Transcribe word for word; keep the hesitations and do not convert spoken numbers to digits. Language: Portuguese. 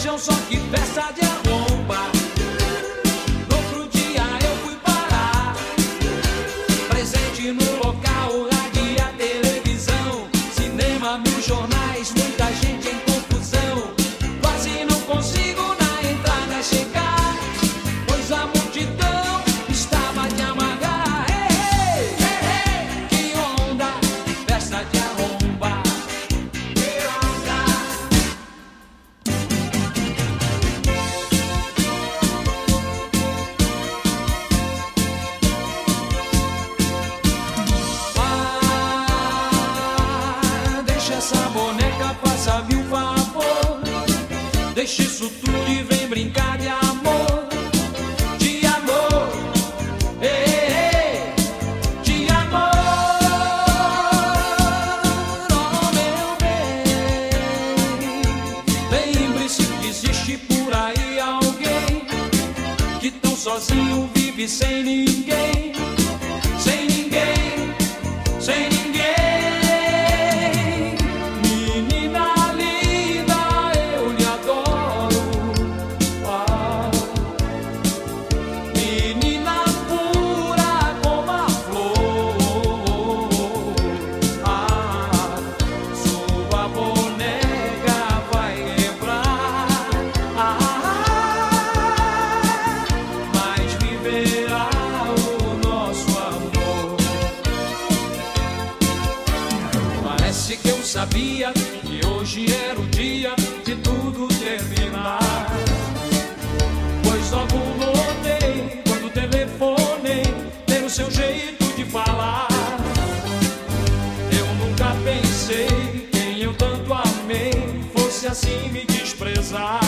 Vejam só que festa de arromba. No outro dia eu fui parar, presente no local, rádio, a televisão, cinema, mil jornais, muita gente em confusão. Quase não consigo na entrada chegar, pois a multidão estava de amargar. Ei, ei, ei, ei, que onda, festa de arromba. Que onda. Ah, deixa essa boneca, faça mil favor. Deixa isso tudo e vem brincar de amor. De amor, ei, ei, de amor. Oh, meu bem, lembre-se que existe por aí alguém que tão sozinho vive sem ninguém. Sem ninguém, sem ninguém. Menina linda, eu lhe adoro. Ah, menina pura como a flor. Ah, sua boneca vai quebrar. Ah, mas viverá o nosso amor. Parece que eu sabia que hoje era o dia de tudo terminar, pois logo notei quando telefonei ter o seu jeito de falar. Eu nunca pensei quem eu tanto amei fosse assim me desprezar.